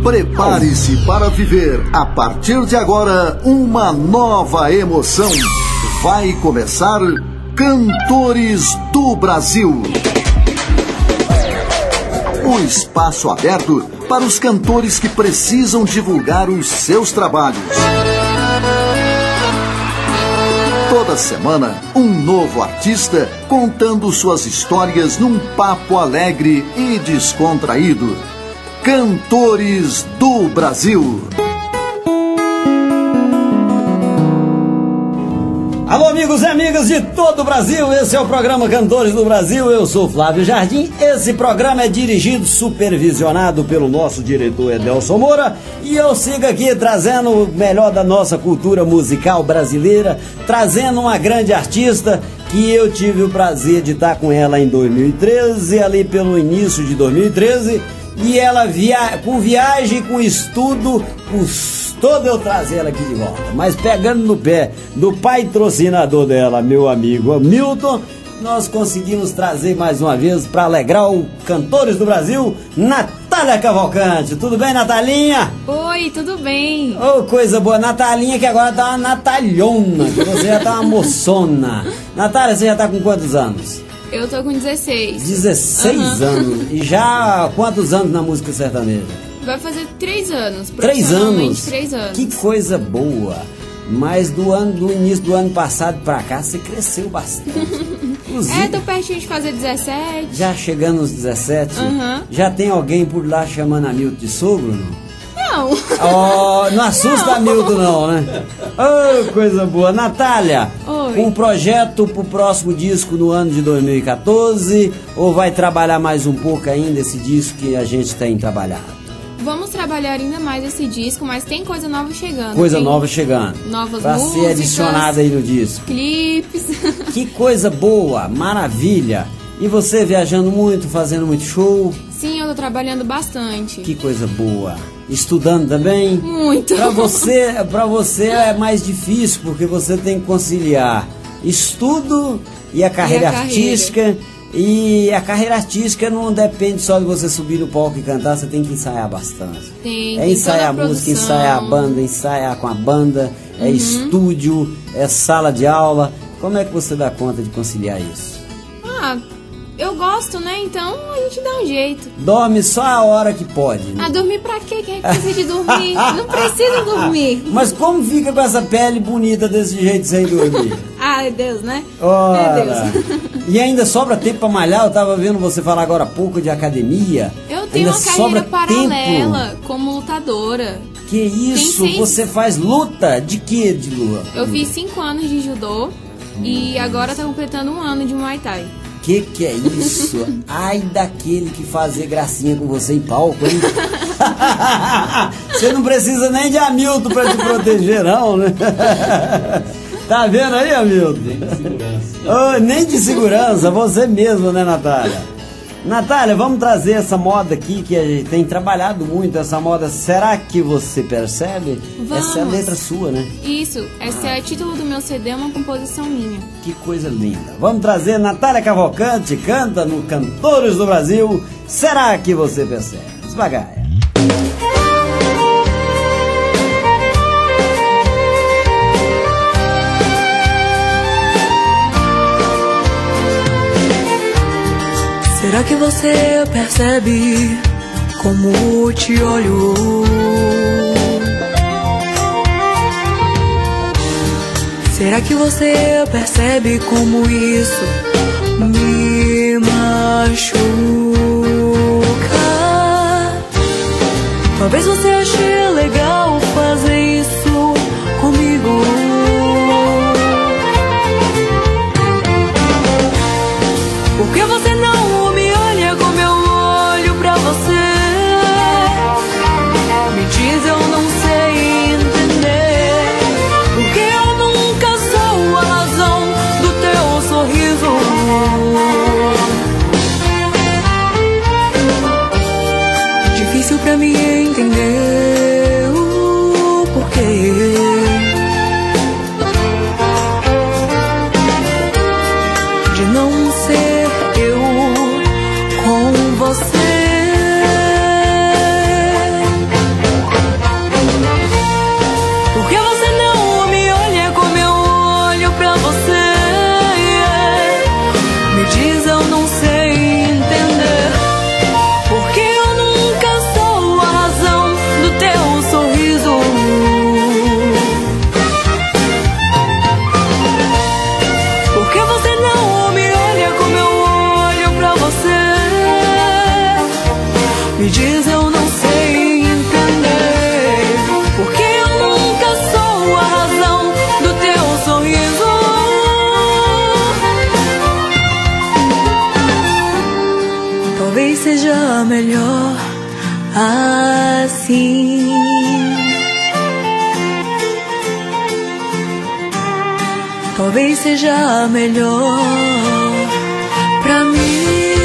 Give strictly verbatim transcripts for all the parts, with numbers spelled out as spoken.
Prepare-se para viver, a partir de agora, uma nova emoção. Vai começar Cantores do Brasil. O espaço aberto para os cantores que precisam divulgar os seus trabalhos. Toda semana, um novo artista contando suas histórias num papo alegre e descontraído. Cantores do Brasil. Alô, amigos e amigas de todo o Brasil, esse é o programa Cantores do Brasil, eu sou Flávio Jardim. Esse programa é dirigido, supervisionado pelo nosso diretor Edelson Moura, e eu sigo aqui trazendo o melhor da nossa cultura musical brasileira, trazendo uma grande artista que eu tive o prazer de estar com ela em dois mil e treze, ali pelo início de dois mil e treze, e ela via... com viagem, com estudo, custou de eu trazer ela aqui de volta. Mas pegando no pé do patrocinador dela, meu amigo Milton, nós conseguimos trazer mais uma vez para alegrar o Cantores do Brasil, Natália Cavalcante. Tudo bem, Natalinha? Oi, tudo bem? Ô, oh, coisa boa. Natalinha que agora tá uma Natalhona, que você já tá uma moçona. Natália, você já tá com quantos anos? Eu tô com dezesseis. dezesseis uhum. anos? E já quantos anos na música sertaneja? Vai fazer três anos. Três anos? Três anos. Que coisa boa. Mas do, ano, do início do ano passado pra cá, você cresceu bastante. É, tô pertinho de fazer dezessete. Já chegando nos dezessete? Uhum. Já tem alguém por lá chamando a Milton de sogro, não? Não. Oh, não assusta a Milton não, né? Oh, coisa boa. Natália, Oi. Um projeto pro próximo disco no ano de dois mil e quatorze, ou vai trabalhar mais um pouco ainda esse disco que a gente tem trabalhado? Vamos trabalhar ainda mais esse disco, mas tem coisa nova chegando. Coisa tem nova chegando. Novas pra músicas. Pra ser adicionada aí no disco. Clipes. Que coisa boa, maravilha. E você viajando muito, fazendo muito show? Sim, eu tô trabalhando bastante. Que coisa boa. Estudando também? Muito. Pra você, pra você é mais difícil, porque você tem que conciliar estudo e a carreira, e a carreira. artística. E a carreira artística não depende só de você subir no palco e cantar, você tem que ensaiar bastante. Tem, é tem ensaiar a música, ensaiar a banda, ensaiar com a banda, é uhum. estúdio, é sala de aula. Como é que você dá conta de conciliar isso? Ah, eu gosto, né? Então a gente dá um jeito. Dorme só a hora que pode, né? Ah, dormir pra quê? Quem é que precisa de dormir? Não precisa dormir. Mas como fica com essa pele bonita desse jeito sem dormir? Ai, Deus, né? Ora. É Deus. E ainda sobra tempo pra malhar? Eu tava vendo você falar agora há pouco de academia. Eu tenho ainda uma carreira paralela tempo. como lutadora. Que isso? seis... Você faz luta? De que de luta? Eu fiz cinco anos de judô e agora tá completando um ano de Muay Thai. Que que é isso? Ai daquele que fazer gracinha com você em palco, hein? Você não precisa nem de Hamilton pra te proteger, não, né? Tá vendo aí, Hamilton? Nem de segurança. Oh, nem de segurança, você mesmo, né, Natália? Natália, vamos trazer essa moda aqui que a gente tem trabalhado muito, essa moda. Será que você percebe? Vamos. Essa é a letra sua, né? Isso, esse ah. é o título do meu C D, é uma composição minha. Que coisa linda. Vamos trazer Natália Cavalcante, canta no Cantores do Brasil. Será que você percebe? Devagar. Será que você percebe como te olho? Será que você percebe como isso me machuca? Talvez você ache legal fazer isso comigo. Por que você não me olha como eu olho pra você? Me diz, eu não sei entender. Porque eu nunca sou a razão do teu sorriso. Difícil pra mim entender o porquê. De não ser eu com você. Talvez seja melhor assim. Talvez seja melhor pra mim.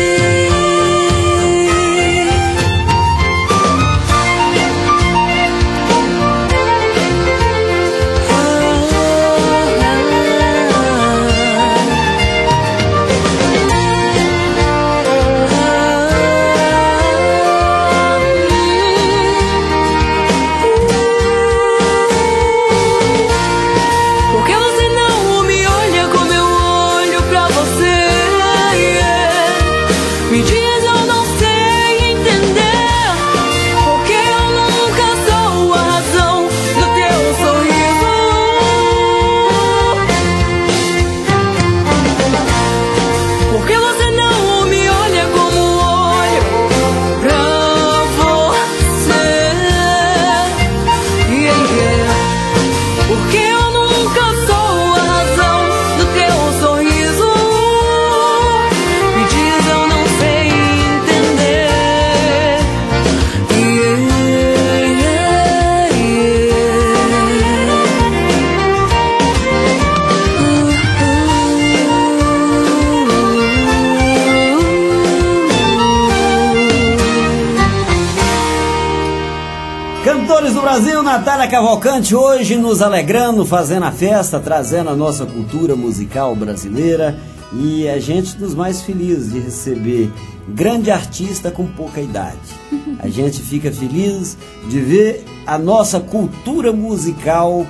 Brasil, Natália Cavalcante, hoje nos alegrando, fazendo a festa, trazendo a nossa cultura musical brasileira, e a gente dos mais felizes de receber grande artista com pouca idade. A gente fica feliz de ver a nossa cultura musical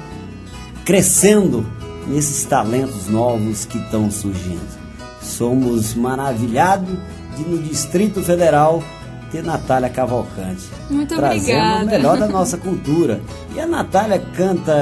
crescendo nesses talentos novos que estão surgindo. Somos maravilhados de no Distrito Federal ter Natália Cavalcante. Muito trazendo obrigada. o melhor da nossa cultura. E a Natália canta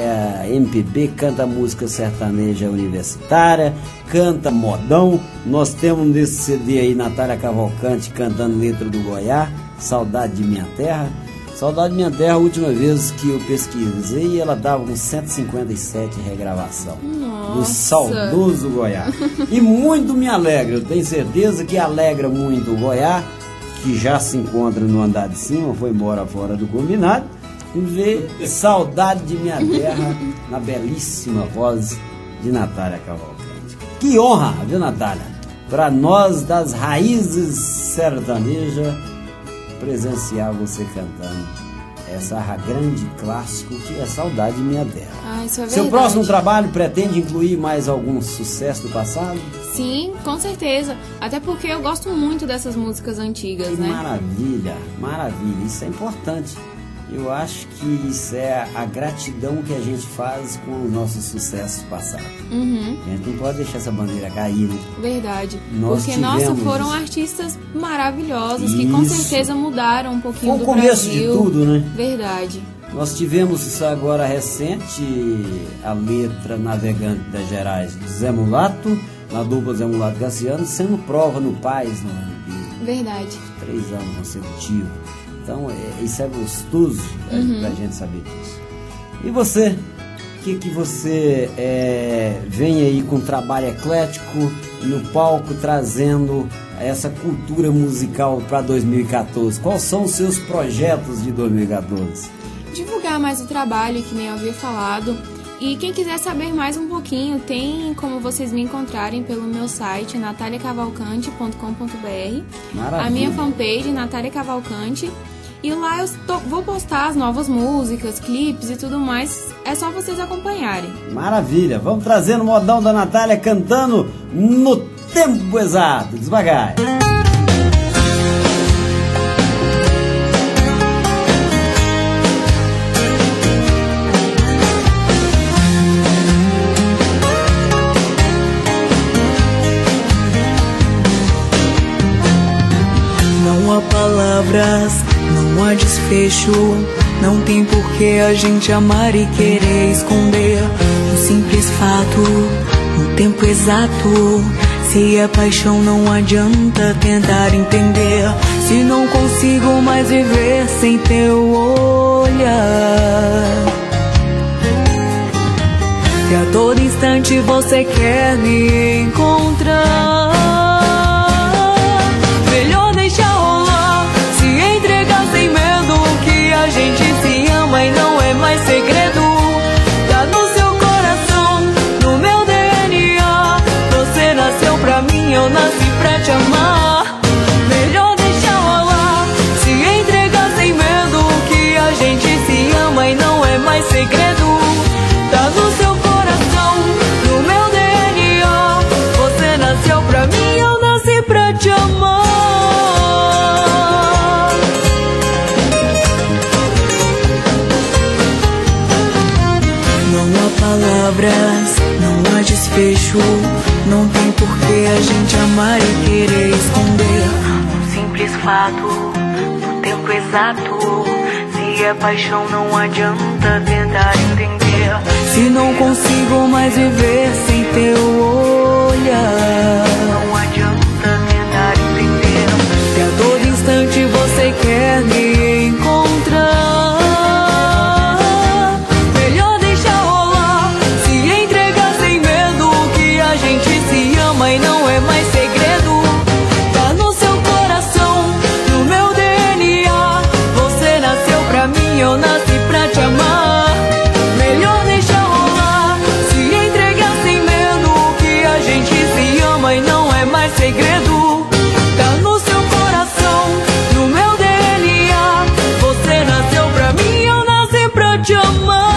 é, M P B, canta música sertaneja universitária, canta modão. Nós temos nesse C D aí Natália Cavalcante cantando letra do Goiás, Saudade de Minha Terra. Saudade de Minha Terra, a última vez que eu pesquisei, ela dava com cento e cinquenta e sete regravação. Nossa. Do saudoso Goiás. E muito me alegra, eu tenho certeza que alegra muito o Goiás, que já se encontra no andar de cima, foi embora fora do combinado, e ver Saudade de Minha Terra na belíssima voz de Natália Cavalcante. Que honra, viu, Natália? Para nós das raízes sertanejas, presenciar você cantando essa grande clássico que é Saudade de Minha Terra. Ah, isso é verdade. Seu próximo trabalho pretende incluir mais algum sucesso do passado? Sim, com certeza. Até porque eu gosto muito dessas músicas antigas, Que né? maravilha, maravilha. Isso é importante. Eu acho que isso é a gratidão que a gente faz com os nossos sucessos passados. Uhum. A gente não pode deixar essa bandeira cair, né? Verdade. Nós Porque, nossa, tivemos foram isso. artistas maravilhosos que com Isso. certeza mudaram um pouquinho Foi o do começo Brasil. de tudo, né? Verdade. Nós tivemos isso agora recente, a letra Navegante das Gerais de Zé Mulato, na dupla Zé Mulato e Cassiano, sendo prova no Paz, no R and B. Verdade. Três anos consecutivos. Então, é, isso é gostoso, Uhum. pra gente saber disso. E você? O que, que você é, vem aí com trabalho eclético no palco, trazendo essa cultura musical para dois mil e quatorze? Quais são os seus projetos de dois mil e quatorze? Divulgar mais o trabalho, que nem eu havia falado. E quem quiser saber mais um pouquinho, tem como vocês me encontrarem pelo meu site, natalia cavalcante ponto com ponto b r. Maravilha. A minha fanpage, Natália Cavalcante. E lá eu tô, vou postar as novas músicas, clipes e tudo mais. É só vocês acompanharem. Maravilha. Vamos trazendo o modão da Natália cantando no tempo exato. Devagar. Não há palavras, não há desfecho. Não tem por que a gente amar e querer esconder um simples fato, um tempo exato. Se é paixão não adianta tentar entender. Se não consigo mais viver sem teu olhar. Se a todo instante você quer me encontrar, melhor deixar palavras, não há desfecho. Não tem por que a gente amar e querer esconder um simples fato, no tempo exato. Se é paixão não adianta tentar entender. Se não consigo mais viver sem teu olhar, não adianta tentar entender. Se a todo instante você quer me encontrar, melhor deixar rolar. Se entregar sem medo, que a gente se ama e não é mais segredo. Tá no seu coração, no meu D N A. Você nasceu pra mim, eu nasci pra te amar. Melhor deixar rolar. Se entregar sem medo, que a gente se ama e não é mais segredo. Tá no seu coração, no meu D N A. Você nasceu pra mim, eu nasci pra te amar.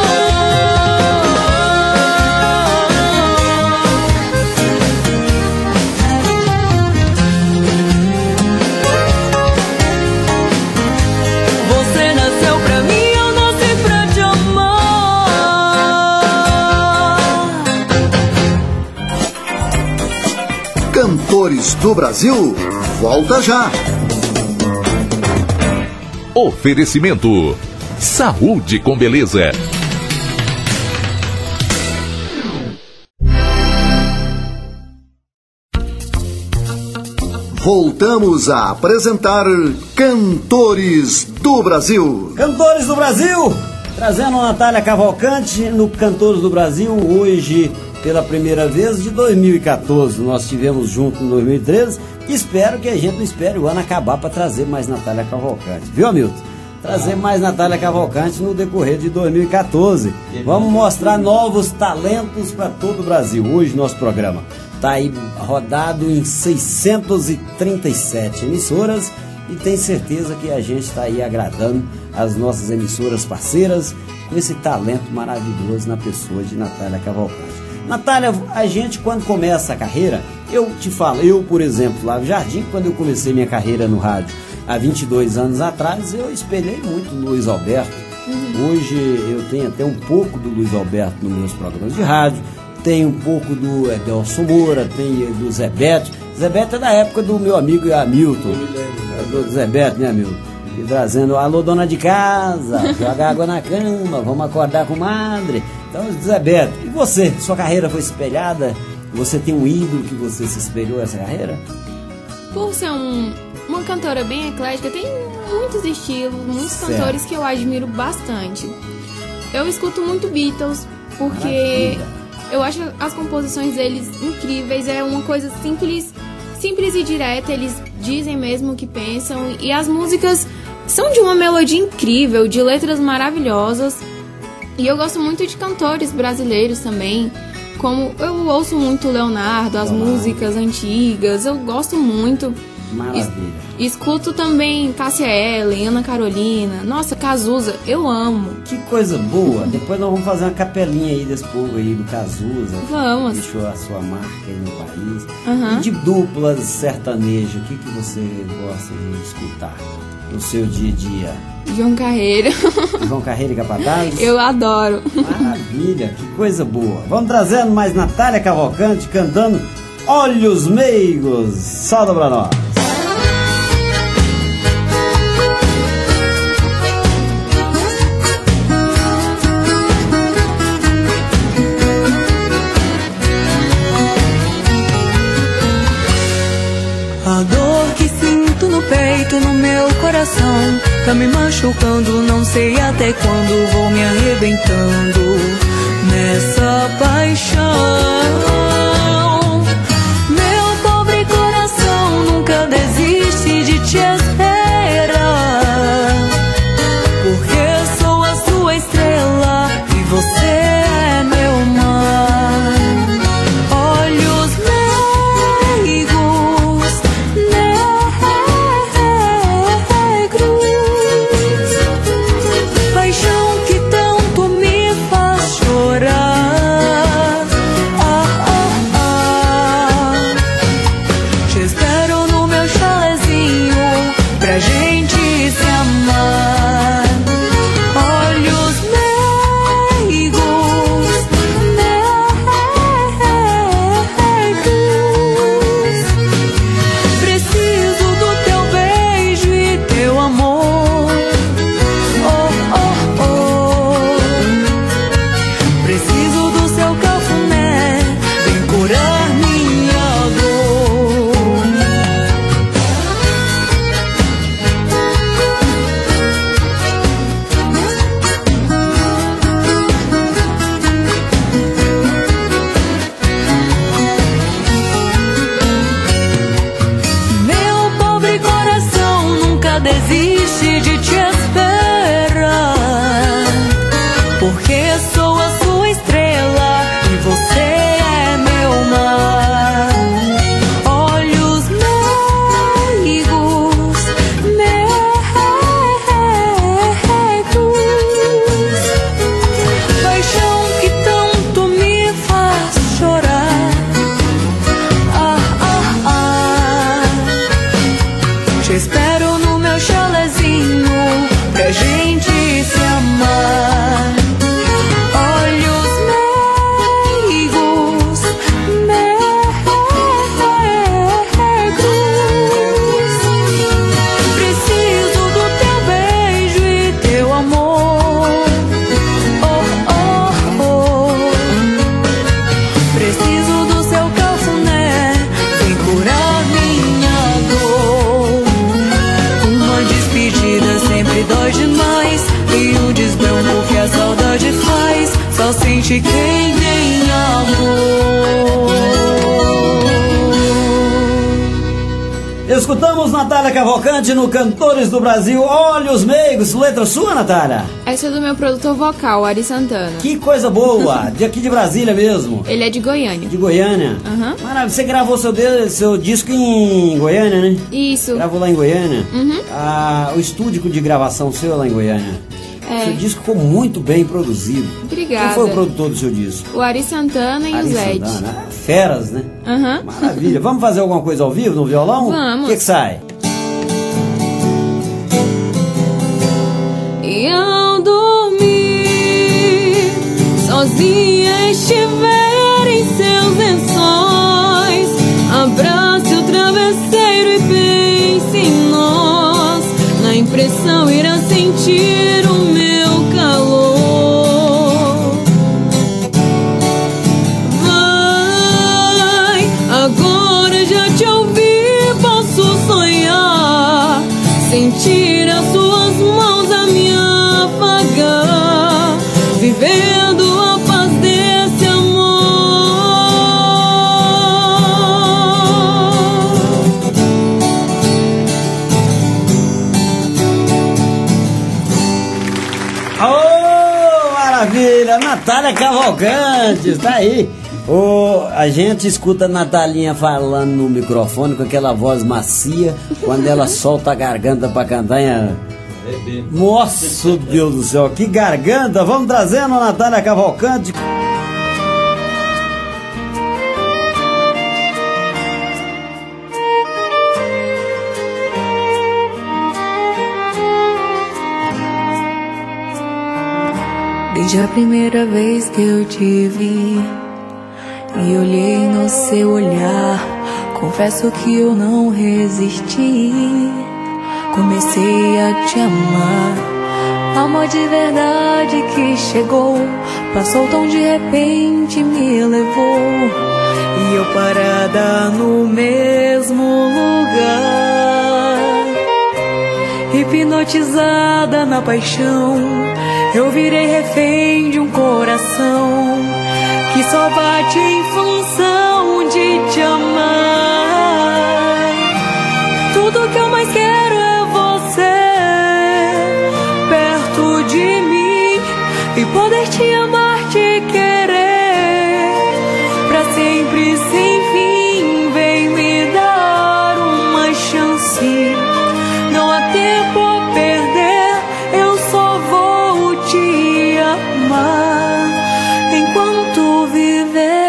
Você nasceu pra mim, eu nasci pra te amar. Cantores do Brasil, volta já. Oferecimento: saúde com beleza. Voltamos a apresentar Cantores do Brasil. Cantores do Brasil, trazendo a Natália Cavalcante no Cantores do Brasil, hoje pela primeira vez de dois mil e quatorze. Nós tivemos junto em dois mil e treze. Espero que a gente não espere o ano acabar para trazer mais Natália Cavalcante, viu, Hamilton? Trazer mais Natália Cavalcante no decorrer de dois mil e quatorze. Vamos mostrar novos talentos para todo o Brasil. Hoje nosso programa está aí rodado em seiscentas e trinta e sete emissoras e tenho certeza que a gente está aí agradando as nossas emissoras parceiras com esse talento maravilhoso na pessoa de Natália Cavalcante. Natália, a gente quando começa a carreira, eu te falo, eu por exemplo, Flávio Jardim, quando eu comecei minha carreira no rádio há vinte e dois anos atrás, eu espelhei muito o Luiz Alberto. Uhum. Hoje eu tenho até um pouco do Luiz Alberto nos meus programas de rádio, tenho um pouco do Edelson Moura, tenho do Zé Beto. Zé Beto é da época do meu amigo Hamilton, do Zé Beto, né, Hamilton? E trazendo, alô, dona de casa, joga água na cama, vamos acordar com madre. Então, Zé Beto, e você? Sua carreira foi espelhada? Você tem um ídolo que você se espelhou essa carreira? Por ser um, uma cantora bem eclética, tem muitos estilos, muitos Certo. cantores que eu admiro bastante. Eu escuto muito Beatles, porque Maravilha. eu acho as composições deles incríveis, é uma coisa simples, simples e direta, eles dizem mesmo o que pensam, e as músicas são de uma melodia incrível, de letras maravilhosas. E eu gosto muito de cantores brasileiros também, como eu ouço muito Leonardo, as Leonardo. músicas antigas, eu gosto muito. Maravilha. Es- escuto também Cássia Eller, Ana Carolina, nossa, Cazuza, eu amo. Que coisa boa. Depois nós vamos fazer uma capelinha aí desse povo aí do Cazuza. Vamos. Deixou a sua marca aí no país. Aham. E de duplas sertanejas, o que, que você gosta de escutar no seu dia a dia? João Carreiro, João Carreiro e Capataz? eu adoro. Maravilha, que coisa boa. Vamos trazendo mais Natália Cavalcante cantando Olhos Meigos. Solta pra nós. A dor que sinto no peito, no meu coração, tá me machucando, não sei até quando vou me arrebentando nessa paixão. Meu pobre coração nunca desiste de te esperar, porque sou a sua estrela e você é meu mar. Olhos meigos, negros, paixão que tanto me faz chorar. Ah, ah, ah. Te espero no meu chalezinho, desiste de te esperar, porque sou a sua estrela e você é meu mar. Olhos meigos, meigos, paixão que tanto me faz chorar. Ah, ah, ah. Te espero no meu chalezinho pra gente se amar. Olhos meigos, meigos, preciso do teu beijo e teu amor. Oh, oh, oh. Preciso do seu cafuné, vem curar minha dor. Uma despedida sempre dói demais, e o desbranco que a saudade faz só sente quem tem amor. Escutamos Natália Cavalcante no Cantores do Brasil, Olhos Meigos. Letra sua, Natália? Essa é do meu produtor vocal, Ari Santana. Que coisa boa, de aqui de Brasília mesmo. Ele é de Goiânia. De Goiânia? Aham. Maravilha, você gravou seu, de- seu disco em Goiânia, né? Isso. Gravou lá em Goiânia? Uhum. Ah, o estúdio de gravação seu é lá em Goiânia? É. Seu disco ficou muito bem produzido. Obrigada. Quem foi o produtor do seu disco? O Ari Santana e Ari o Zed. Santana. Ah, feras, né? Aham. Maravilha. Vamos fazer alguma coisa ao vivo no violão? Vamos. O que que sai? E ao dormir, sozinha estiver em seus lençóis, abrace o travesseiro e pense em nós. Na impressão irá sentir o meu calor. Vai, agora já te ouvi, posso sonhar, sentir as suas mãos a me afagar, vivendo a paz desse amor. Oh, maravilha! Natália Cavalcante, está aí. Oh, a gente escuta a Natalinha falando no microfone com aquela voz macia, quando ela solta a garganta pra cantar. Hein? Nossa, Deus do céu, que garganta! Vamos trazendo a Natália Cavalcante. Desde a primeira vez que eu te vi e olhei no seu olhar, confesso que eu não resisti. Comecei a te amar, amor de verdade que chegou, passou tão de repente, me levou, e eu parada no mesmo lugar, hipnotizada na paixão, eu virei refém de um coração que só bate em função de te amar. Tudo que eu mais quero é você perto de mim e poder te amar, te querer pra sempre sem fim. Vem me dar uma chance, não há tempo a perder, eu só vou te amar enquanto viver.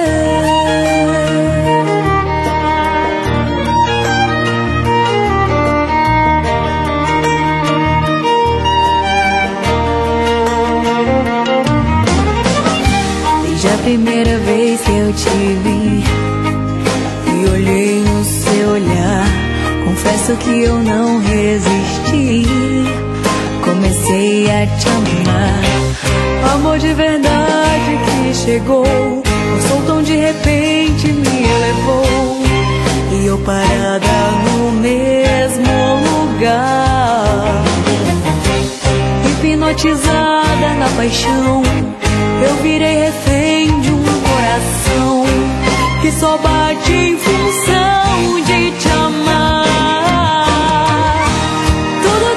Desde a primeira vez que eu te vi e olhei no seu olhar, confesso que eu não resisti. Comecei a te amar, amor de verdade que chegou, passou tão de repente, me levou, e eu parada no mesmo lugar, hipnotizada na paixão, eu virei refém de um coração que só bate em função de te amar. Tudo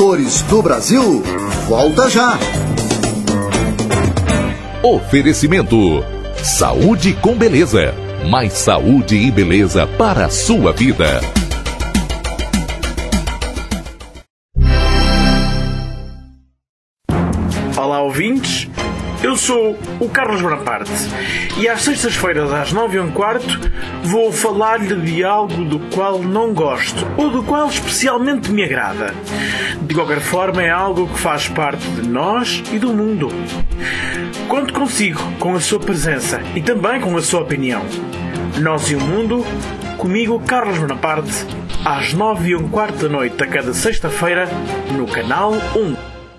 Cantores do Brasil volta já. Oferecimento Saúde com Beleza. Mais saúde e beleza para a sua vida. Olá, ouvintes. Eu sou o Carlos Bonaparte e às sextas-feiras às nove e um quarto vou falar-lhe de algo do qual não gosto ou do qual especialmente me agrada. De qualquer forma, é algo que faz parte de nós e do mundo. Conto consigo, com a sua presença e também com a sua opinião. Nós e o Mundo, comigo, Carlos Bonaparte, às nove e um quarto da noite a cada sexta-feira no Canal um.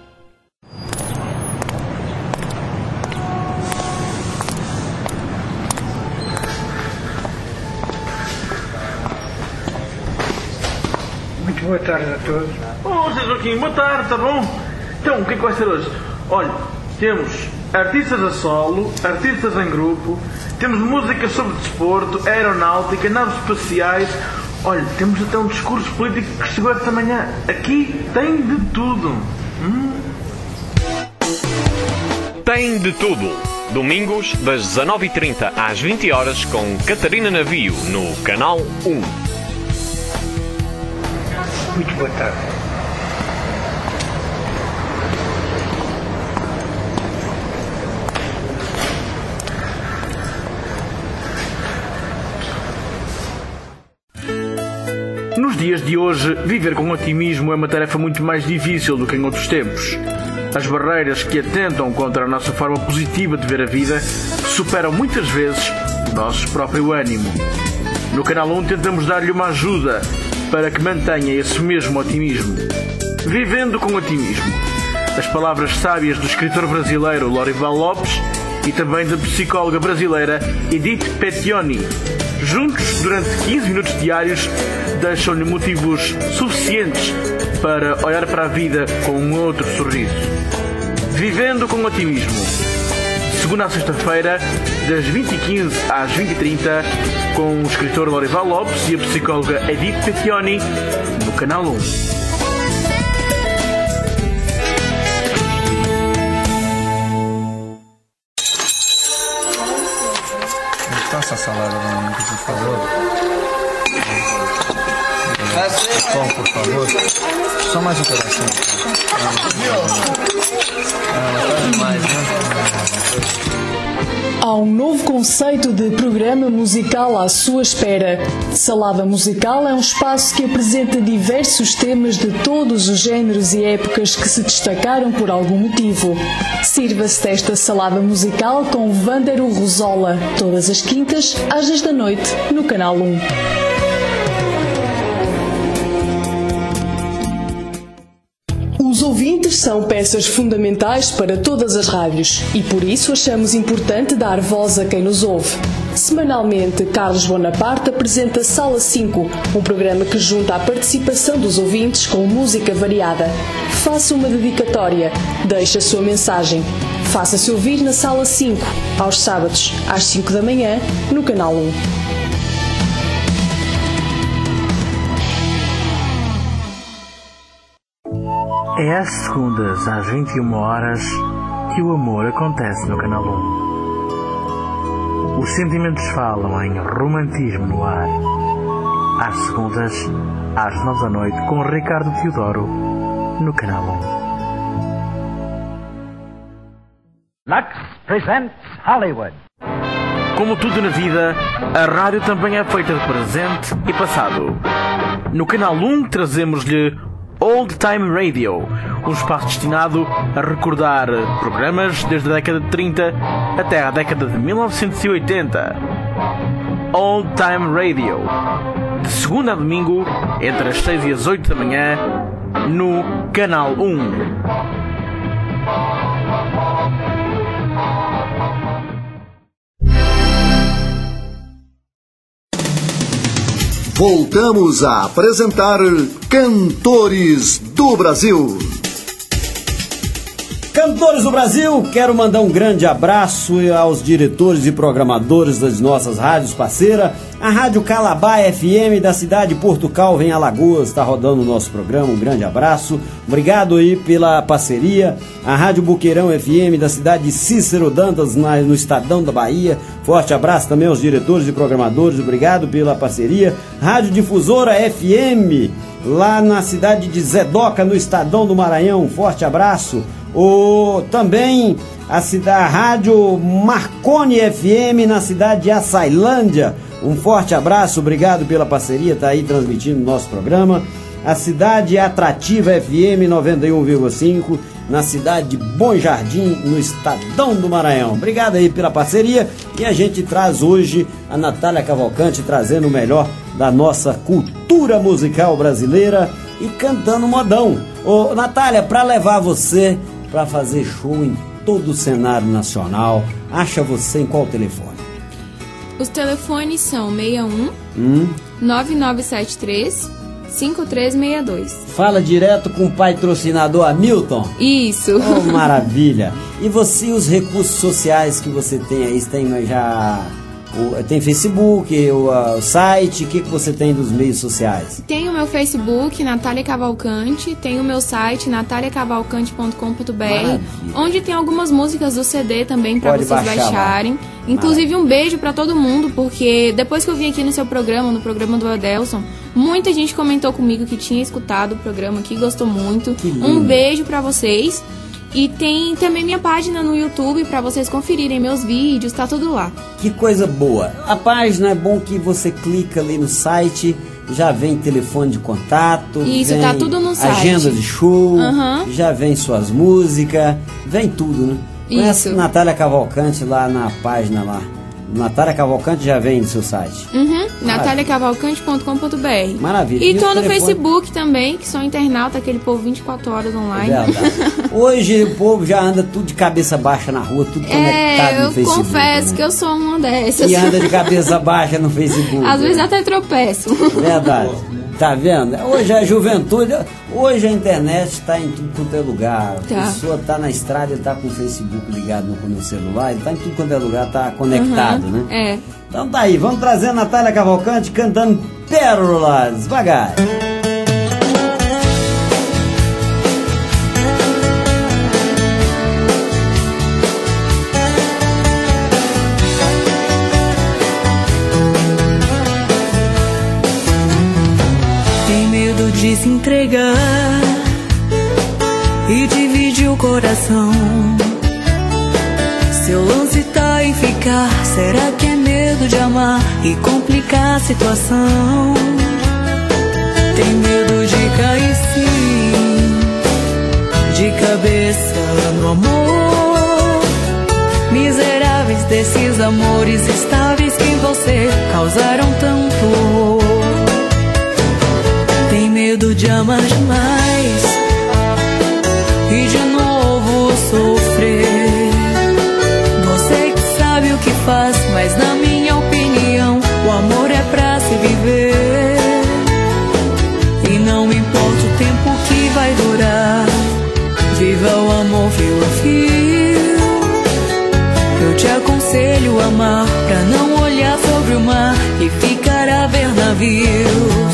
Boa tarde a todos. Oh, Zé Joaquim, boa tarde, tá bom? Então, o que é que vai ser hoje? Olha, temos artistas a solo, artistas em grupo, temos música sobre desporto, aeronáutica, naves espaciais. Olha, temos até um discurso político que chegou esta manhã. Aqui tem de tudo. Hum? Tem de tudo. Domingos, das dezanove e trinta às vinte horas, com Catarina Navio, no Canal um. Muito boa tarde. Nos dias de hoje, viver com otimismo é uma tarefa muito mais difícil do que em outros tempos. As barreiras que atentam contra a nossa forma positiva de ver a vida superam muitas vezes o nosso próprio ânimo. No Canal um tentamos dar-lhe uma ajuda para que mantenha esse mesmo otimismo. Vivendo com otimismo. As palavras sábias do escritor brasileiro Lorival Lopes e também da psicóloga brasileira Edith Petioni. Juntos, durante quinze minutos diários, deixam-lhe motivos suficientes para olhar para a vida com um outro sorriso. Vivendo com otimismo. Segunda a sexta-feira, das vinte e quinze às vinte e trinta, com o escritor Lorival Lopes e a psicóloga Edith Petioni, no Canal um. Passa a salada, por favor. Pão, por favor. Só mais um pedacinho. Ah, tá demais, né? Há um novo conceito de programa musical à sua espera. Salada Musical é um espaço que apresenta diversos temas de todos os géneros e épocas que se destacaram por algum motivo. Sirva-se desta salada musical com Vândaro Rosola, todas as quintas, às dez da noite, no Canal um. Os ouvintes são peças fundamentais para todas as rádios e por isso achamos importante dar voz a quem nos ouve. Semanalmente, Carlos Bonaparte apresenta Sala cinco, um programa que junta a participação dos ouvintes com música variada. Faça uma dedicatória, deixe a sua mensagem. Faça-se ouvir na Sala cinco, aos sábados, às cinco da manhã, no Canal um. É às segundas, às vinte e uma horas, que o amor acontece no Canal um. Os sentimentos falam em romantismo no ar. Às segundas, às nove da noite, com Ricardo Teodoro, no Canal um. Lux presents Hollywood. Como tudo na vida, a rádio também é feita de presente e passado. No Canal um trazemos-lhe Old Time Radio, um espaço destinado a recordar programas desde a década de trinta até à década de mil novecentos e oitenta. Old Time Radio, de segunda a domingo, entre as seis e as oito da manhã, no Canal um. Voltamos a apresentar Cantores do Brasil. Cantores do Brasil, quero mandar um grande abraço aos diretores e programadores das nossas rádios parceiras. A Rádio Calabá F M da cidade de Porto Calvo, em Alagoas, está rodando o nosso programa. Um grande abraço. Obrigado aí pela parceria. A Rádio Boqueirão F M da cidade de Cícero Dantas, no Estadão da Bahia. Forte abraço também aos diretores e programadores. Obrigado pela parceria. Rádio Difusora F M, lá na cidade de Zedoca, no Estadão do Maranhão. Forte abraço. O, também a, cidade, a Rádio Marconi F M na cidade de Açailândia. Um forte abraço, obrigado pela parceria, está aí transmitindo o nosso programa. A Cidade Atrativa F M noventa e um vírgula cinco na cidade de Bom Jardim, no Estadão do Maranhão. Obrigado aí pela parceria, e a gente traz hoje a Natália Cavalcante trazendo o melhor da nossa cultura musical brasileira e cantando modão. Ô, Natália, para levar você para fazer show em todo o cenário nacional, acha você em qual telefone? Os telefones são seis um Hum? nove nove sete três cinco três seis dois. Fala direto com o patrocinador Hamilton. Isso. Oh, maravilha. E você, os recursos sociais que você tem aí, você tem já... O, tem Facebook, o, o site, o que, que você tem dos meios sociais? Tem o meu Facebook, Natália Cavalcante, tem o meu site, natália cavalcante ponto com ponto b r, onde tem algumas músicas do C D também para vocês baixar, baixarem. Lá. Inclusive um beijo para todo mundo, porque depois que eu vim aqui no seu programa, no programa do Adelson, muita gente comentou comigo que tinha escutado o programa, que gostou muito. Que lindo. Um beijo para vocês. E tem também minha página no YouTube para vocês conferirem meus vídeos, tá tudo lá. Que coisa boa. A página é bom que você clica ali no site, já vem telefone de contato. Isso, vem tá tudo no site. Agenda de show, uhum. Já vem suas músicas, vem tudo, né? Conhece Natália Cavalcante lá na página lá. Natália Cavalcante já vem no seu site. Uhum, natália cavalcante ponto com ponto b r. Maravilha. E, e tô no telefone? Facebook também, que sou internauta, aquele povo vinte e quatro horas online. É verdade. Hoje o povo já anda tudo de cabeça baixa na rua, tudo conectado é, no Facebook. Eu confesso, né, que eu sou uma dessas. E anda de cabeça baixa no Facebook. Às vezes até tropeço. Verdade. Tá vendo? Hoje a juventude, hoje a internet está em tudo quanto é lugar. A tá. pessoa tá na estrada, ele tá com o Facebook ligado no, no celular, ele tá em tudo quanto é lugar, tá conectado, uhum. né? É. Então tá aí, vamos trazer a Natália Cavalcante cantando Pérolas, devagar. De se entregar e divide o coração. Seu lance tá em ficar. Será que é medo de amar e complicar a situação? Tem medo de cair sim, de cabeça no amor. Miseráveis desses amores estáveis que em você causaram tanto horror. Tem medo de amar demais e de novo sofrer. Você que sabe o que faz, mas na minha opinião o amor é pra se viver. E não me importa o tempo que vai durar, viva o amor fio a fio. Eu te aconselho a amar pra não olhar sobre o mar e ficar a ver navios.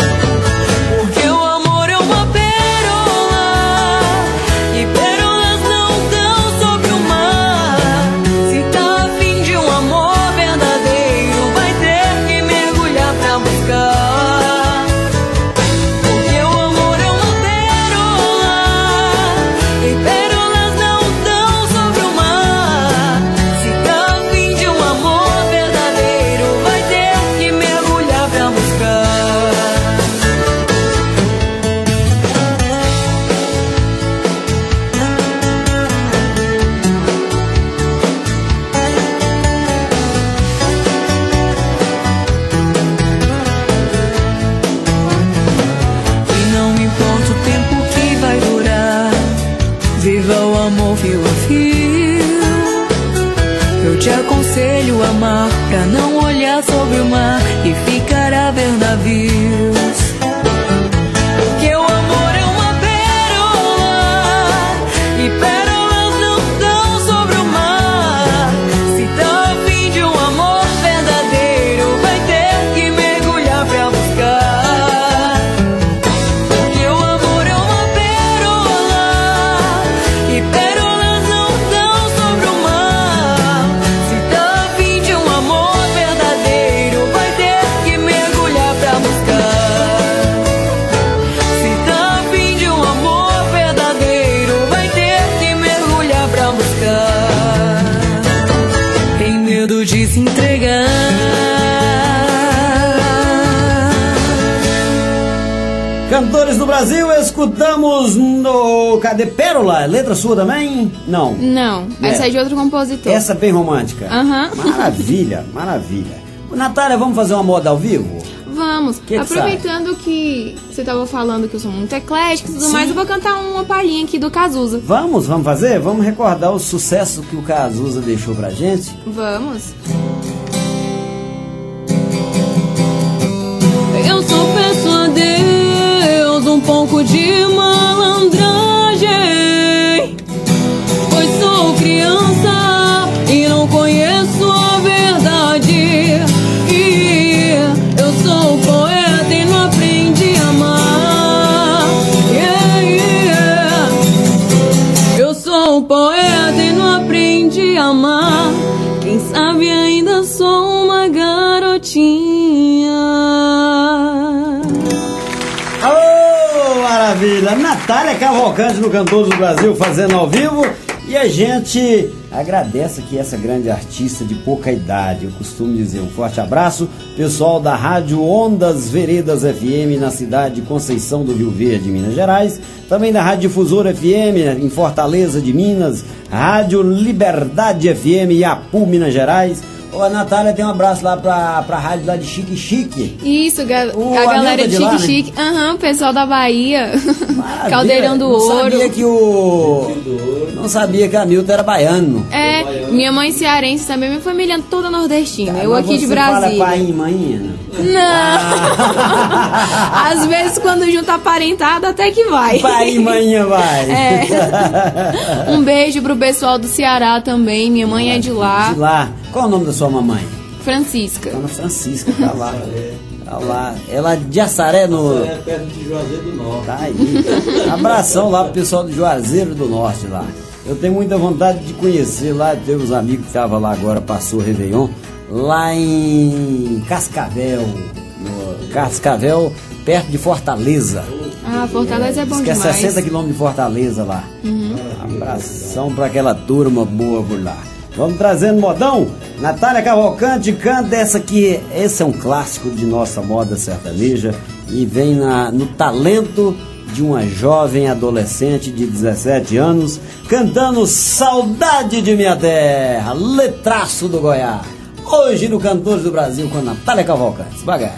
Aconselho a amar pra não olhar sobre o mar e ficar a ver navios. Porque o amor é uma pérola e pérola medo de se entregar. Cantores do Brasil, escutamos no... Cadê Pérola? Letra sua também? Não. Não, É. essa é de outro compositor. Essa é bem romântica. Aham. Maravilha, maravilha. Natália, vamos fazer uma moda ao vivo? Vamos. Que que Aproveitando que você tava falando que eu sou muito eclética e tudo Sim. mais, eu vou cantar uma palhinha aqui do Cazuza. Vamos, vamos fazer? Vamos recordar o sucesso que o Cazuza deixou pra gente? Vamos. Eu só peço a Deus um pouco de malandragem, pois sou criança e não conheço a verdade. E eu sou poeta e não aprendi a amar. Yeah, yeah. Eu sou poeta e não aprendi a amar. Quem sabe ainda sou uma garotinha. Oh, maravilha! Natália Cavalcante no Cantores do Brasil fazendo ao vivo. E a gente agradece aqui essa grande artista de pouca idade. Eu costumo dizer um forte abraço, pessoal da Rádio Ondas Veredas F M na cidade de Conceição do Rio Verde, Minas Gerais. Também da Rádio Difusora F M em Fortaleza de Minas. Rádio Liberdade F M em Iapu, Minas Gerais. Ô, a Natália tem um abraço lá pra, pra rádio lá de Chique Chique. Isso, ga O a galera Anilda de de Chique lá, né? Chique. Aham, o pessoal da Bahia. Maravilha. Caldeirão do Não Ouro. sabia que o... Não sabia que a Nilton era baiano. É, minha mãe cearense também, minha família toda nordestina. Tá, eu mas aqui de você Brasília. fala pai e mãe? Não. Às vezes quando junta a parentada até que vai. Pai e mãe vai. É. Um beijo pro pessoal do Ceará também. Minha mãe é de lá. De lá. Qual é o nome da sua mamãe? Francisca. Dona Francisca, tá lá. Tá lá. Ela é de Assaré no... É perto de Juazeiro do Norte. Tá aí. Abração lá pro pessoal do Juazeiro do Norte lá. Eu tenho muita vontade de conhecer lá. Teve uns amigos que estavam lá agora, passou o Réveillon. Lá em Cascavel. No Cascavel, perto de Fortaleza. Ah, Fortaleza é, é bom Diz que é demais. sessenta quilômetros de Fortaleza lá. Uhum. Abração pra aquela turma boa por lá. Vamos trazendo modão. Natália Cavalcante canta essa aqui. Esse é um clássico de nossa moda sertaneja e vem na, no talento de uma jovem adolescente de dezessete anos cantando Saudade de Minha Terra, letraço do Goiás. Hoje no Cantores do Brasil com a Natália Cavalcante. Devagar.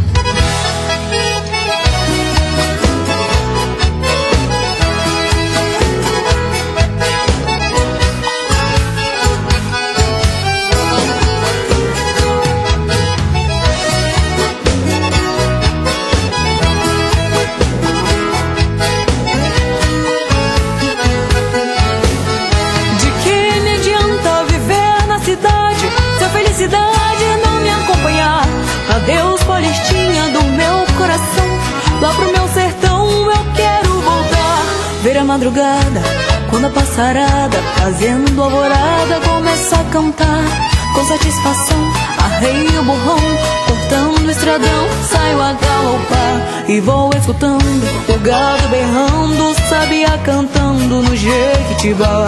Adeus, Paulistinha do meu coração. Lá pro meu sertão eu quero voltar. Ver a madrugada, quando a passarada fazendo alvorada começa a cantar. Com satisfação, arreio o borrão, cortando o estradão, saio a galopar. E vou escutando o gado berrando, o sabiá cantando no Jequitibá.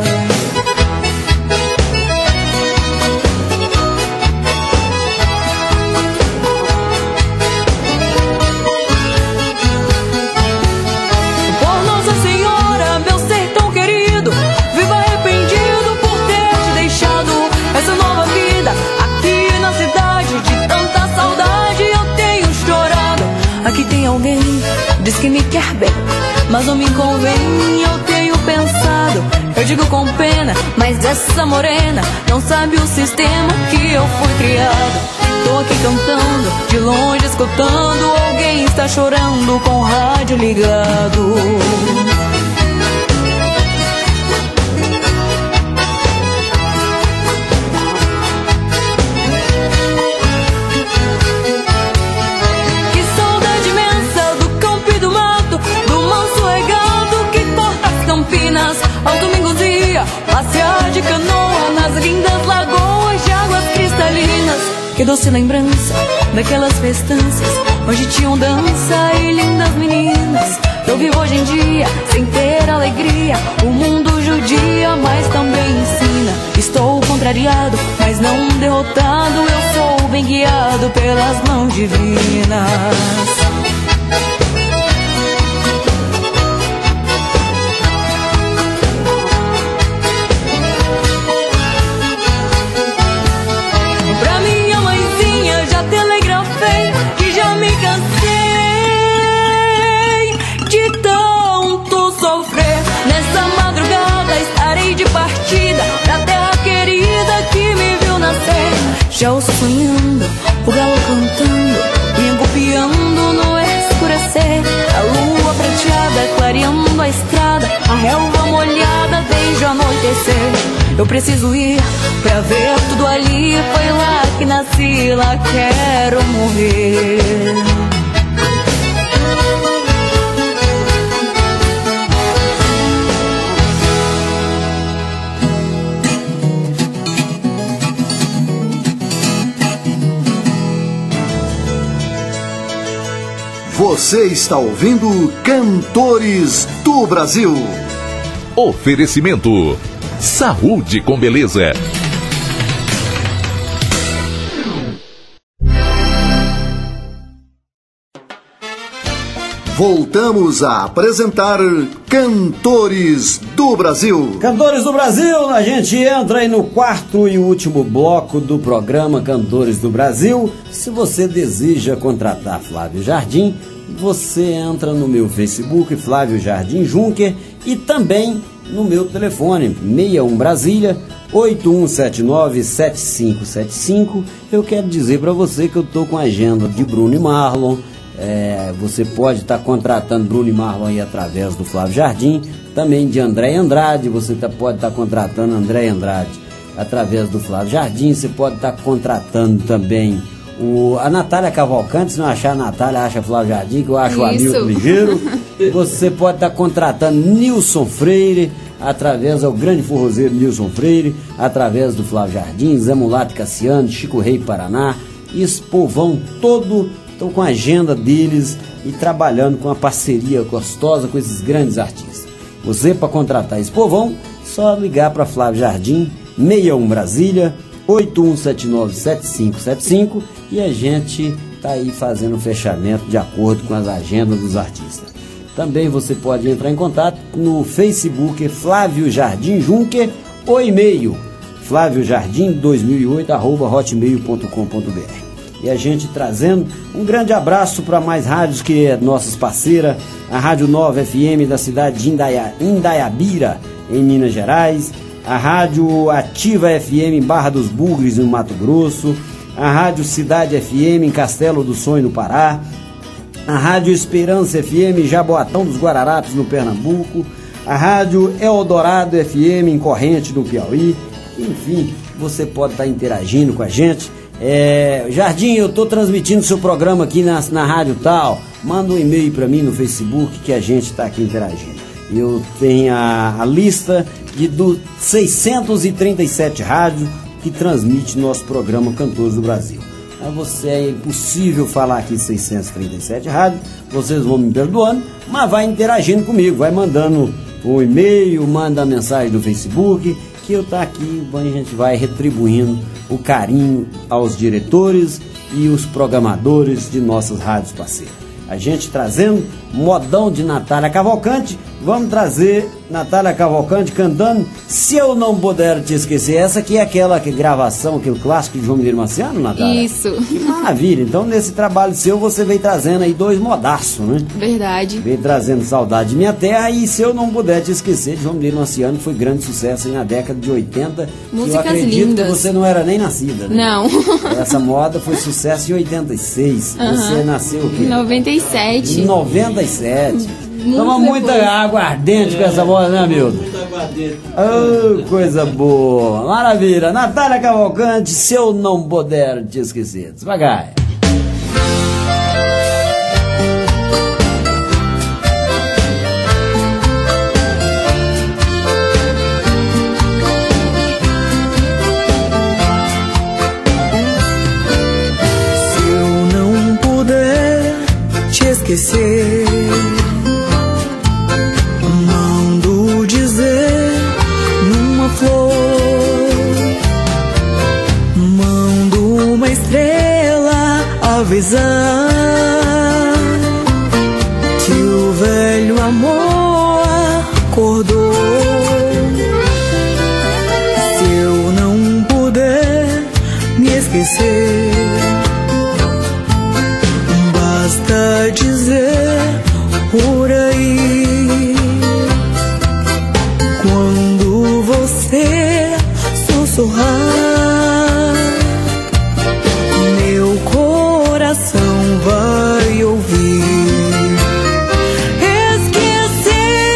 Aqui tem alguém, diz que me quer bem, mas não me convém, eu tenho pensado. Eu digo com pena, mas essa morena não sabe o sistema que eu fui criado. Tô aqui cantando, de longe escutando, alguém está chorando com o rádio ligado. Ao domingo dia, passear de canoa nas lindas lagoas de águas cristalinas. Que doce lembrança daquelas festanças onde tinham dança e lindas meninas. Eu vivo hoje em dia sem ter alegria. O mundo judia, mas também ensina. Estou contrariado, mas não derrotado, eu sou bem guiado pelas mãos divinas. Pra minha mãezinha já telegrafei que já me cansei de tanto sofrer. Nessa madrugada estarei de partida pra terra querida que me viu nascer. Já ouço sonhando, o galo cantando, me golpeando no escurecer. A lua prateada clareando a estrada, a relva molhada desde o anoitecer. Eu preciso ir pra ver tudo ali, foi lá que nasci, lá quero morrer. Você está ouvindo Cantores do Brasil. Oferecimento Saúde com Beleza. Voltamos a apresentar Cantores do Brasil. Cantores do Brasil, a gente entra aí no quarto e último bloco do programa Cantores do Brasil. Se você deseja contratar Flávio Jardim, você entra no meu Facebook, Flávio Jardim Junker, e também no meu telefone, seis um Brasília, oito um sete nove sete cinco sete cinco. Eu quero dizer para você que eu estou com a agenda de Bruno e Marlon. É, você pode estar tá contratando Bruno e Marlon aí através do Flávio Jardim, também de André Andrade. Você tá, pode estar tá contratando André Andrade através do Flávio Jardim. Você pode estar tá contratando também o, a Natália Cavalcante. Se não achar a Natália, acha Flávio Jardim, que eu acho o Hamilton Ligeiro. Você pode estar tá contratando Nilson Freire através do grande forrozeiro Nilson Freire, através do Flávio Jardim, Zé Mulato Cassiano, Chico Rei Paraná. E esse povão todo estão com a agenda deles e trabalhando com uma parceria gostosa com esses grandes artistas. Você, para contratar esse povão, só ligar para Flávio Jardim, seis um Brasília, oito um sete nove sete cinco sete cinco, e a gente está aí fazendo o fechamento de acordo com as agendas dos artistas. Também você pode entrar em contato no Facebook Flávio Jardim Junker ou e-mail flávio jardim dois mil e oito arroba hotmail ponto com ponto br. E a gente trazendo um grande abraço para mais rádios que é nossas parceiras, a Rádio Nova F M da cidade de Indaia, Indaiabira, em Minas Gerais, a Rádio Ativa F M em Barra dos Bugres, no Mato Grosso, a Rádio Cidade F M em Castelo do Sonho, no Pará, a Rádio Esperança F M em Jaboatão dos Guararapes, no Pernambuco, a Rádio Eldorado F M em Corrente, no Piauí. Enfim, você pode estar interagindo com a gente. É, Jardim, eu estou transmitindo seu programa aqui na, na rádio tal, manda um e-mail para mim no Facebook que a gente está aqui interagindo. Eu tenho a, a lista de do, seiscentos e trinta e sete rádios que transmite nosso programa Cantores do Brasil. Aí você, é impossível falar aqui seiscentos e trinta e sete rádios, vocês vão me perdoando, mas vai interagindo comigo, vai mandando um e-mail, manda a mensagem do Facebook, que eu tá aqui, a gente vai retribuindo o carinho aos diretores e os programadores de nossas rádios parceiras. A gente trazendo modão de Natália Cavalcante, vamos trazer Natália Cavalcante cantando Se Eu Não Puder Te Esquecer. Essa aqui é aquela que, gravação, aquele clássico de João Mineiro Marciano, Natália? Isso. Que maravilha. Então, nesse trabalho seu, você veio trazendo aí dois modaços, né? Verdade. Veio trazendo Saudade de Minha Terra e Se Eu Não Puder Te Esquecer, de João Mineiro Marciano, que foi grande sucesso aí na década de oitenta. Músicas eu acredito lindas. Que você não era nem nascida, né? Não. Essa moda foi sucesso em oitenta e seis. Uhum. Você nasceu o quê? Em noventa e sete. Em noventa e sete. Muito Toma muita depois. água ardente com essa voz, né, Milton? Muita água ardente. Oh, coisa boa. Maravilha. Natália Cavalcante, Se Eu Não Puder Te Esquecer. Devagar. Se eu não puder te esquecer, mando dizer numa flor, mão avisar que o velho amor acordou. Se eu não puder me esquecer, basta dizer por aí. Quando você sussurrar, meu coração vai ouvir. Esquecer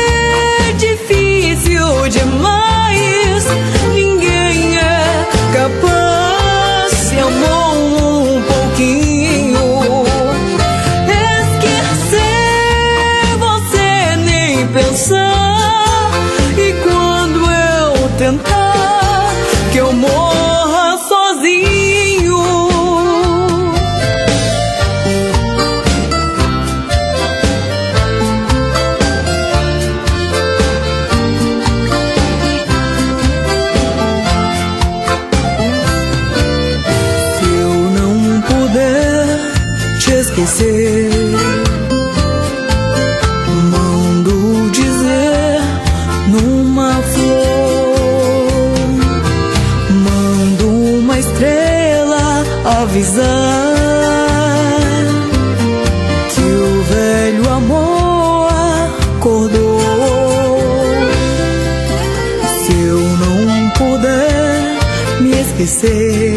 difícil demais, ninguém é capaz. Se amou um pouquinho, esquecer você nem pensar. E quando eu tentar, que eu morra sozinho. Se eu não puder te esquecer, mando dizer numa flor, mando uma estrela avisar que o velho amor acordou. Se eu não puder me esquecer,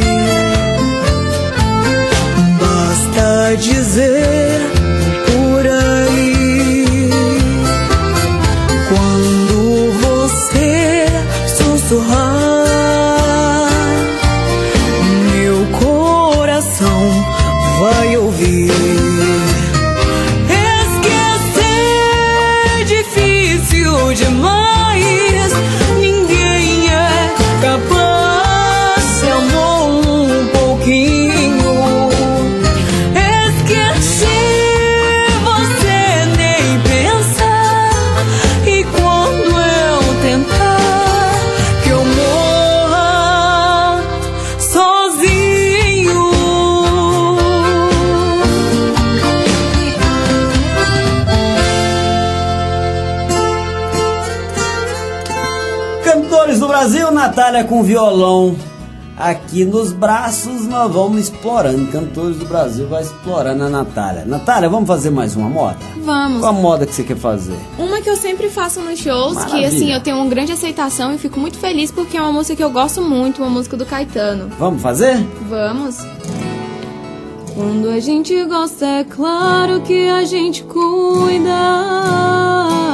basta dizer por aí. Quando você sussurrar, meu coração vai ouvir. Esquecer difícil demais, ninguém é capaz. Se amou um pouquinho, esquecer você nem pensar. E quando eu tentar, que eu morra sozinho. Cantores do Brasil, Natália com violão aqui nos braços. Nós vamos explorando. Cantores do Brasil vai explorando a Natália. Natália, vamos fazer mais uma moda? Vamos. Qual a moda que você quer fazer? Uma que eu sempre faço nos shows, Maravilha. que assim, eu tenho uma grande aceitação e fico muito feliz porque é uma música que eu gosto muito, uma música do Caetano. Vamos fazer? Vamos. Quando a gente gosta, é claro que a gente cuida.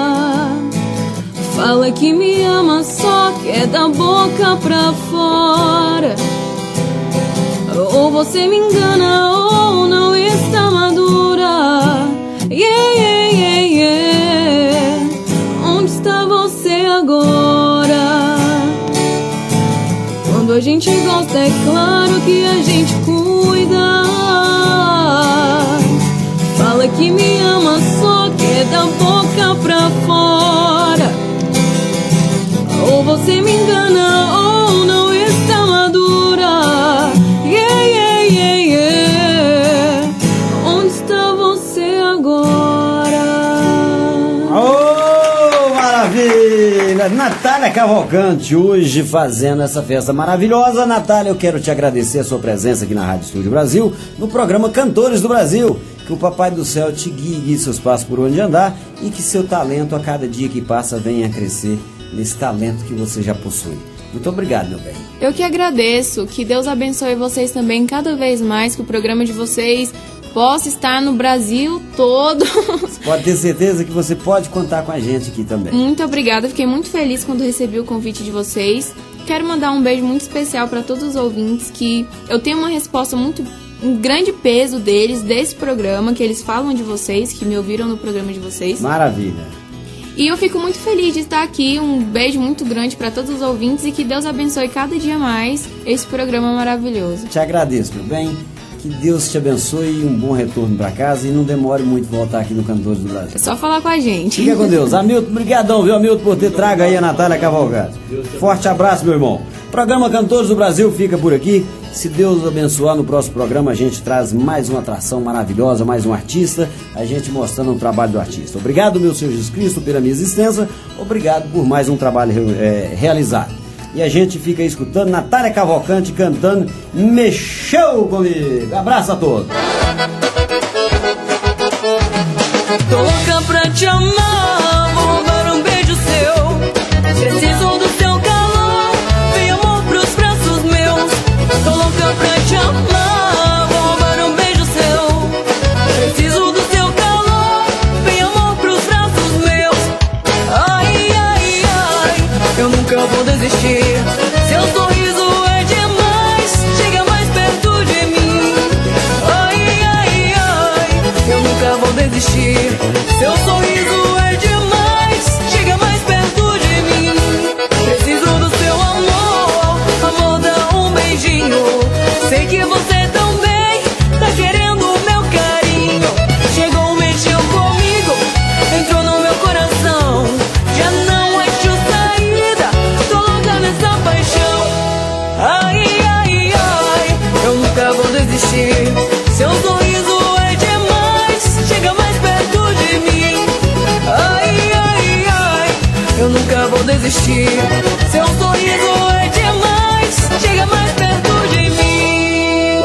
Fala que me ama, só que é da boca pra fora. Ou você me engana ou não está madura. Yeah, yeah, yeah, yeah. Onde está você agora? Quando a gente gosta, é claro que a gente cuida. Fala que me ama, só que é da boca pra fora. Ou você me engana ou não está madura. Yeah, yeah, yeah, yeah. Onde está você agora? Oh, maravilha! Natália Cavalcante hoje fazendo essa festa maravilhosa. Natália, eu quero te agradecer a sua presença aqui na Rádio Estúdio Brasil, no programa Cantores do Brasil. Que o Papai do Céu te guie, guie seus passos por onde andar e que seu talento a cada dia que passa venha a crescer nesse talento que você já possui. Muito obrigado, meu bem. Eu que agradeço, que Deus abençoe vocês também cada vez mais, que o programa de vocês possa estar no Brasil todo. Pode ter certeza que você pode contar com a gente aqui também. Muito obrigada, fiquei muito feliz quando recebi o convite de vocês. Quero mandar um beijo muito especial para todos os ouvintes, que eu tenho uma resposta muito, um grande peso deles, desse programa, que eles falam de vocês, que me ouviram no programa de vocês. Maravilha. E eu fico muito feliz de estar aqui. Um beijo muito grande para todos os ouvintes e que Deus abençoe cada dia mais esse programa maravilhoso. Te agradeço, meu bem. Que Deus te abençoe e um bom retorno para casa e não demore muito voltar aqui no Cantores do Brasil. É só falar com a gente. Fica com Deus. Hamilton, brigadão, viu, Hamilton, por ter trago aí a Natália Cavalcante. Forte abraço, meu irmão. O programa Cantores do Brasil fica por aqui. Se Deus abençoar, no próximo programa a gente traz mais uma atração maravilhosa, mais um artista, a gente mostrando o trabalho do artista. Obrigado, meu Senhor Jesus Cristo, pela minha existência, obrigado por mais um trabalho é, realizado. E a gente fica aí escutando Natália Cavalcante cantando Mexeu Comigo. Abraço a todos. Tô louca pra te amar, vou roubar um beijo seu. Preciso do seu calor, vem amor pros braços meus. Tô louca pra te amar, vou roubar um beijo seu. Preciso do seu calor, vem amor pros braços meus. Ai, ai, ai, eu nunca vou desistir. Seu sorriso é demais, chega mais perto de mim. Ai, ai, ai, eu nunca vou desistir. Seu sorriso é demais, chega mais perto de mim. Preciso do seu amor, amor, dá um beijinho. Sei que você também tá querendo o meu carinho. Chegou, mexeu comigo, entrou no meu coração. Já não acho saída, tô louca nessa paixão. Ai, ai, ai, eu nunca vou desistir. Seu sorriso é demais, chega mais perto de mim. Ai, ai, ai, eu nunca vou desistir. Seu sorriso é demais, chega mais perto de mim.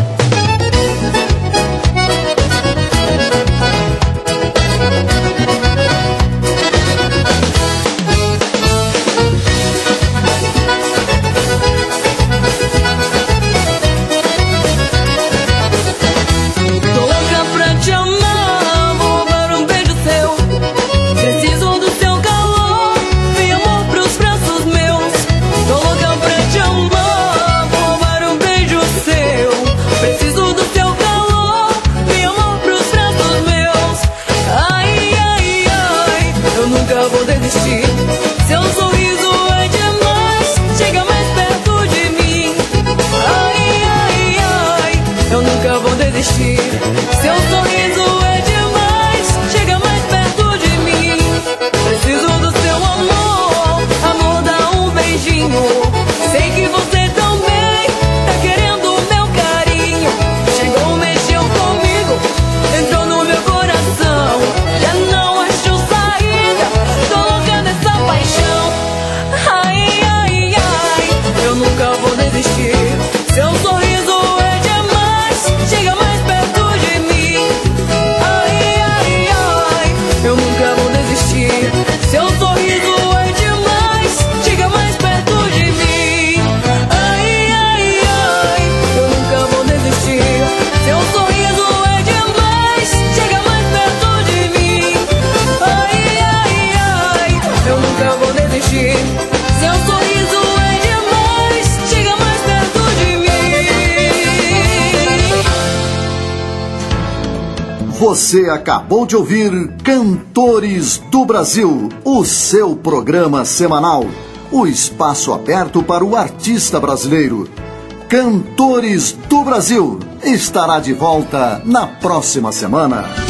Tô louca pra te amar, vou roubar um beijo seu. Preciso do seu calor, vem amor pros braços meus. Tô louca pra te amar, vou roubar um beijo seu. Preciso do seu calor, vem amor pros braços meus. Ai, ai, ai, eu nunca vou desistir. Seu sorriso é demais, chega mais perto de mim. Ai, ai, ai, eu nunca vou desistir. Seu sorriso é demais, chega mais perto de mim. Preciso do seu amor, amor, dá um beijinho. Sei que você também tá querendo o meu carinho. Chegou, mexeu comigo, entrou no meu coração. Já não acho saída, tô louca nessa paixão. Ai, ai, ai, eu nunca vou desistir. Seu sorriso é demais, chega mais perto de mim. Ai, ai, ai, eu nunca vou desistir. Seu sorriso é demais, chega mais perto de mim. Ai, ai, ai, eu nunca vou desistir. Seu sorriso é demais, chega mais perto de mim. Ai, ai, ai, eu nunca vou desistir. Seu sorriso é demais, chega mais perto de mim. Você acabou de ouvir Cantores do Brasil, o seu programa semanal, o espaço aberto para o artista brasileiro. Cantores do Brasil estará de volta na próxima semana.